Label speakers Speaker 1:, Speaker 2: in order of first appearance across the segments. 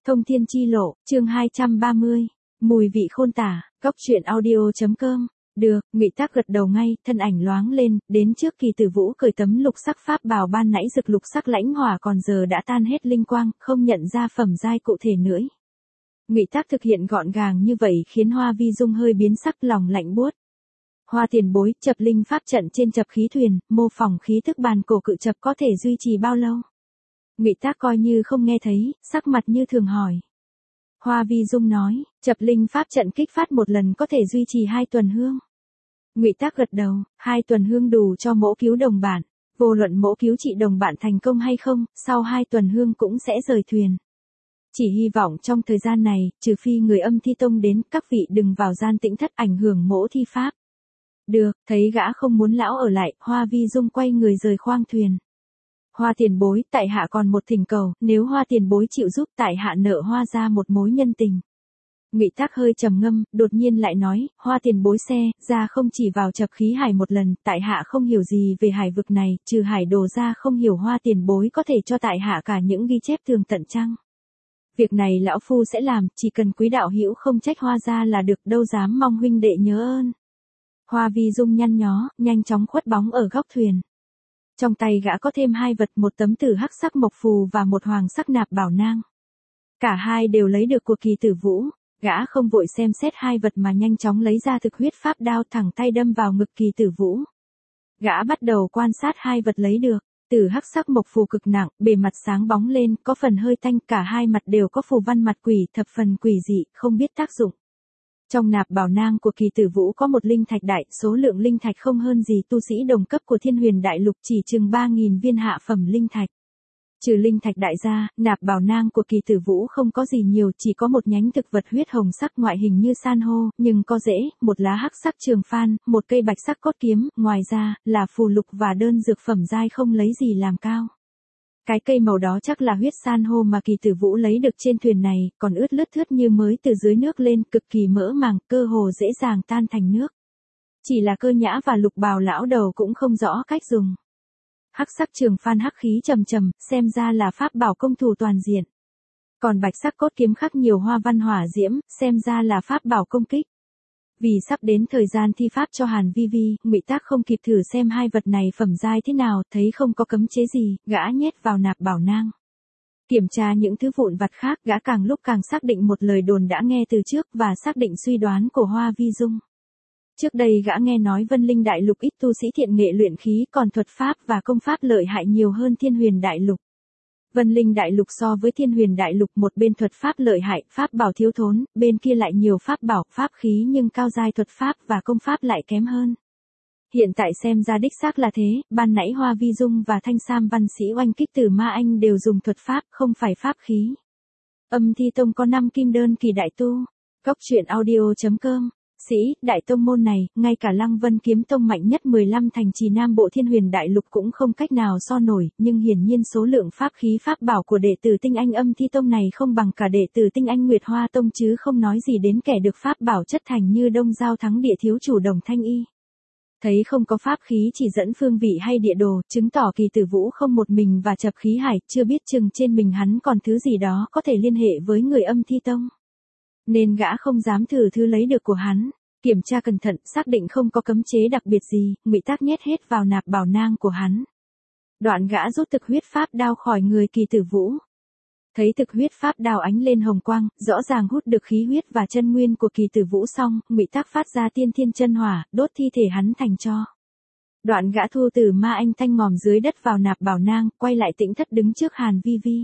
Speaker 1: Thông thiên chi lộ, chương 230. Mùi vị khôn tả, góc truyện audio.com. Được, Ngụy Tác gật đầu ngay, thân ảnh loáng lên, đến trước Kỳ Tử Vũ cởi tấm lục sắc pháp bào ban nãy rực lục sắc lãnh hỏa còn giờ đã tan hết linh quang, không nhận ra phẩm giai cụ thể nữa. Ngụy Tác thực hiện gọn gàng như vậy khiến Hoa Vi Dung hơi biến sắc, lòng lạnh buốt. Hoa tiền bối, chập linh pháp trận trên chập khí thuyền, mô phỏng khí thức bàn cổ cự chập có thể duy trì bao lâu? Ngụy Tác coi như không nghe thấy, sắc mặt như thường hỏi. Hoa Vi Dung nói, chập linh pháp trận kích phát một lần có thể duy trì 2 tuần hương. Ngụy Tác gật đầu, 2 tuần hương đủ cho mỗ cứu đồng bạn. Vô luận mỗ cứu trị đồng bạn thành công hay không, sau 2 tuần hương cũng sẽ rời thuyền. Chỉ hy vọng trong thời gian này, trừ phi người Âm Thi Tông đến, các vị đừng vào gian tĩnh thất ảnh hưởng mỗ thi pháp. Được, thấy gã không muốn lão ở lại, Hoa Vi Dung quay người rời khoang thuyền. Hoa tiền bối, tại hạ còn một thỉnh cầu, nếu Hoa tiền bối chịu giúp tại hạ nợ Hoa ra một mối nhân tình. Ngụy Tác hơi trầm ngâm, đột nhiên lại nói, Hoa tiền bối ra không chỉ vào chập khí hải một lần, tại hạ không hiểu gì về hải vực này, trừ hải đồ ra không hiểu Hoa tiền bối có thể cho tại hạ cả những ghi chép tường tận chăng? Việc này lão phu sẽ làm, chỉ cần quý đạo hữu không trách Hoa ra là được, đâu dám mong huynh đệ nhớ ơn. Hoa Vi Dung nhăn nhó, nhanh chóng khuất bóng ở góc thuyền. Trong tay gã có thêm 2 vật, một tấm tử hắc sắc mộc phù và một hoàng sắc nạp bảo nang. Cả hai đều lấy được của Kỳ Tử Vũ, gã không vội xem xét 2 vật mà nhanh chóng lấy ra thực huyết pháp đao thẳng tay đâm vào ngực Kỳ Tử Vũ. Gã bắt đầu quan sát 2 vật lấy được, tử hắc sắc mộc phù cực nặng, bề mặt sáng bóng lên, có phần hơi tanh, cả hai mặt đều có phù văn mặt quỷ, thập phần quỷ dị, không biết tác dụng. Trong nạp bảo nang của Kỳ Tử Vũ có một linh thạch đại, số lượng linh thạch không hơn gì tu sĩ đồng cấp của Thiên Huyền Đại Lục, chỉ chừng 3.000 viên hạ phẩm linh thạch. Trừ linh thạch đại ra, nạp bảo nang của Kỳ Tử Vũ không có gì nhiều, chỉ có một nhánh thực vật huyết hồng sắc ngoại hình như san hô, nhưng có rễ, một lá hắc sắc trường phan, một cây bạch sắc cốt kiếm, ngoài ra, là phù lục và đơn dược phẩm giai không lấy gì làm cao. Cái cây màu đó chắc là huyết san hô mà Kỳ Tử Vũ lấy được trên thuyền này, còn ướt lướt thướt như mới từ dưới nước lên, cực kỳ mỡ màng, cơ hồ dễ dàng tan thành nước. Chỉ là Cơ Nhã và Lục Bào lão đầu cũng không rõ cách dùng. Hắc sắc trường phan hắc khí trầm trầm, xem ra là pháp bảo công thủ toàn diện. Còn bạch sắc cốt kiếm khắc nhiều hoa văn hỏa diễm, xem ra là pháp bảo công kích. Vì sắp đến thời gian thi pháp cho Hàn Vi Vi, Ngụy Tác không kịp thử xem 2 vật này phẩm giai thế nào, thấy không có cấm chế gì, gã nhét vào nạp bảo nang. Kiểm tra những thứ vụn vặt khác, gã càng lúc càng xác định một lời đồn đã nghe từ trước và xác định suy đoán của Hoa Vi Dung. Trước đây gã nghe nói Vân Linh Đại Lục ít tu sĩ thiện nghệ luyện khí, còn thuật pháp và công pháp lợi hại nhiều hơn Thiên Huyền Đại Lục. Vân Linh Đại Lục so với Thiên Huyền Đại Lục, một bên thuật pháp lợi hại, pháp bảo thiếu thốn, bên kia lại nhiều pháp bảo, pháp khí nhưng cao giai thuật pháp và công pháp lại kém hơn. Hiện tại xem ra đích xác là thế, ban nãy Hoa Vi Dung và Thanh Sam văn sĩ oanh kích Tử Ma Anh đều dùng thuật pháp, không phải pháp khí. Âm Thi Tông có 5 kim đơn kỳ đại tu. Góc truyện audio.com. Sĩ, đại tông môn này, ngay cả Lăng Vân Kiếm Tông mạnh nhất 15 thành trì Nam Bộ Thiên Huyền Đại Lục cũng không cách nào so nổi, nhưng hiển nhiên số lượng pháp khí pháp bảo của đệ tử tinh anh Âm Thi Tông này không bằng cả đệ tử tinh anh Nguyệt Hoa Tông, chứ không nói gì đến kẻ được pháp bảo chất thành như Đông Giao Thắng Địa thiếu chủ Đồng Thanh Y. Thấy không có pháp khí chỉ dẫn phương vị hay địa đồ, chứng tỏ Kỳ Tử Vũ không một mình và chập khí hải, chưa biết chừng trên mình hắn còn thứ gì đó có thể liên hệ với người Âm Thi Tông. Nên gã không dám thử thứ lấy được của hắn. Kiểm tra cẩn thận, xác định không có cấm chế đặc biệt gì, Ngụy Tác nhét hết vào nạp bảo nang của hắn. Đoạn gã rút thực huyết pháp đao khỏi người Kỳ Tử Vũ. Thấy thực huyết pháp đao ánh lên hồng quang, rõ ràng hút được khí huyết và chân nguyên của Kỳ Tử Vũ xong, Ngụy Tác phát ra tiên thiên chân hỏa, đốt thi thể hắn thành tro. Đoạn gã thu Tử Ma Anh thanh ngòm dưới đất vào nạp bảo nang, quay lại tĩnh thất đứng trước Hàn Vi Vi.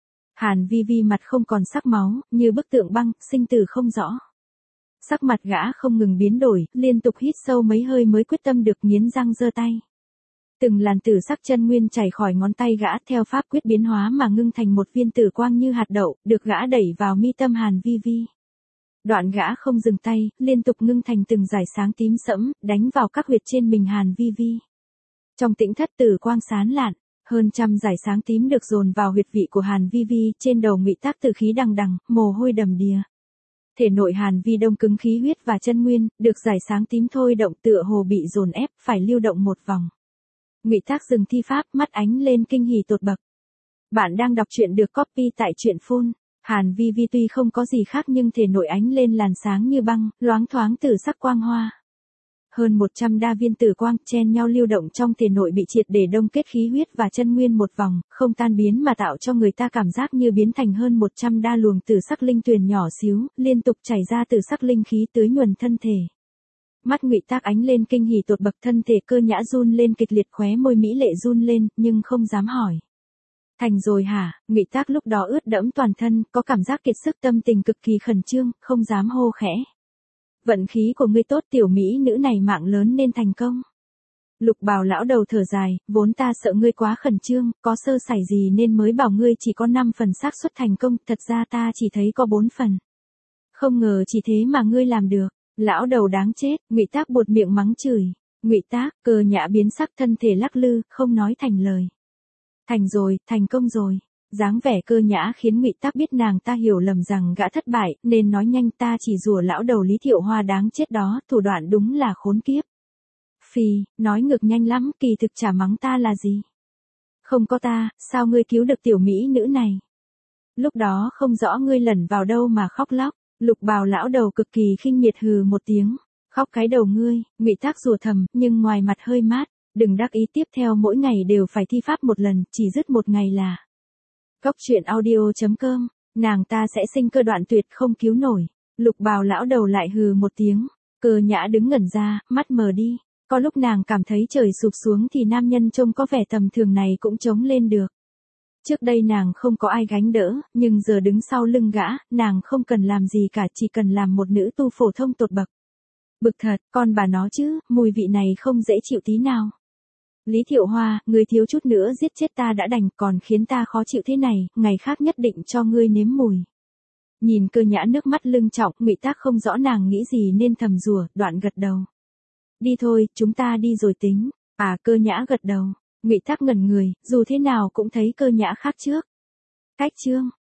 Speaker 1: Hàn Vi Vi mặt không còn sắc máu, như bức tượng băng, sinh tử không rõ. Sắc mặt gã không ngừng biến đổi, liên tục hít sâu mấy hơi mới quyết tâm được, nghiến răng giơ tay. Từng làn tử sắc chân nguyên chảy khỏi ngón tay gã, theo pháp quyết biến hóa mà ngưng thành một viên tử quang như hạt đậu, được gã đẩy vào mi tâm Hàn Vi Vi. Đoạn gã không dừng tay, liên tục ngưng thành từng dải sáng tím sẫm, đánh vào các huyệt trên mình Hàn Vi Vi. Trong tĩnh thất tử quang sáng lạn, hơn trăm dải sáng tím được dồn vào huyệt vị của Hàn Vi Vi, trên đầu Ngụy Tác tử khí đằng đằng, mồ hôi đầm đìa. Thể nội Hàn Vi đông cứng khí huyết và chân nguyên, được dải sáng tím thôi động tựa hồ bị dồn ép, phải lưu động một vòng. Ngụy Tác dừng thi pháp, mắt ánh lên kinh hỉ tột bậc. Bạn đang đọc truyện được copy tại truyện phone. Hàn Vi Vi tuy không có gì khác nhưng thể nội ánh lên làn sáng như băng, loáng thoáng tử sắc quang hoa. Hơn 100 đa viên tử quang chen nhau lưu động trong thể nội bị triệt để đông kết khí huyết và chân nguyên một vòng, không tan biến mà tạo cho người ta cảm giác như biến thành hơn 100 đa luồng tử sắc linh tuyền nhỏ xíu, liên tục chảy ra tử sắc linh khí tưới nhuần thân thể. Mắt Ngụy Tác ánh lên kinh hỉ tột bậc, thân thể Cơ Nhã run lên kịch liệt, khóe môi mỹ lệ run lên, nhưng không dám hỏi. Thành rồi hả? Ngụy Tác lúc đó ướt đẫm toàn thân, có cảm giác kiệt sức, tâm tình cực kỳ khẩn trương, không dám hô khẽ. Vận khí của ngươi tốt, tiểu mỹ nữ này mạng lớn nên thành công. Lục Bào lão đầu thở dài, vốn ta sợ ngươi quá khẩn trương, có sơ sẩy gì nên mới bảo ngươi chỉ có 5 phần xác suất thành công, thật ra ta chỉ thấy có 4 phần. Không ngờ chỉ thế mà ngươi làm được. Lão đầu đáng chết. Ngụy Tác buột miệng mắng chửi. Ngụy Tác. Cơ Nhã biến sắc, thân thể lắc lư, không nói thành lời. Thành rồi, thành công rồi. Dáng vẻ Cơ Nhã khiến Ngụy Tác biết nàng ta hiểu lầm rằng gã thất bại, nên nói nhanh, ta chỉ rủa lão đầu Lý Thiệu Hoa đáng chết đó, thủ đoạn đúng là khốn kiếp. Phì, nói ngược nhanh lắm, kỳ thực chả mắng ta là gì. Không có ta, sao ngươi cứu được tiểu mỹ nữ này? Lúc đó không rõ ngươi lẩn vào đâu mà khóc lóc. Lục Bào lão đầu cực kỳ khinh miệt hừ một tiếng. Khóc cái đầu ngươi. Ngụy Tác rủa thầm, nhưng ngoài mặt hơi mát. Đừng đắc ý, tiếp theo mỗi ngày đều phải thi pháp một lần, chỉ dứt một ngày là. Cốc truyện audio.com, nàng ta sẽ sinh cơ đoạn tuyệt không cứu nổi. Lục Bào lão đầu lại hừ một tiếng. Cơ Nhã đứng ngẩn ra, mắt mờ đi. Có lúc nàng cảm thấy trời sụp xuống thì nam nhân trông có vẻ tầm thường này cũng chống lên được. Trước đây nàng không có ai gánh đỡ, nhưng giờ đứng sau lưng gã, nàng không cần làm gì cả, chỉ cần làm một nữ tu phổ thông tột bậc. Bực thật, con bà nó chứ, mùi vị này không dễ chịu tí nào. Lý Thiệu Hoa, ngươi thiếu chút nữa giết chết ta đã đành, còn khiến ta khó chịu thế này, ngày khác nhất định cho ngươi nếm mùi. Nhìn Cơ Nhã nước mắt lưng tròng, Ngụy Tác không rõ nàng nghĩ gì nên thầm rủa, đoạn gật đầu. Đi thôi, chúng ta đi rồi tính. À, Cơ Nhã gật đầu. Ngụy Tác ngẩn người, dù thế nào cũng thấy Cơ Nhã khác trước. Cách chương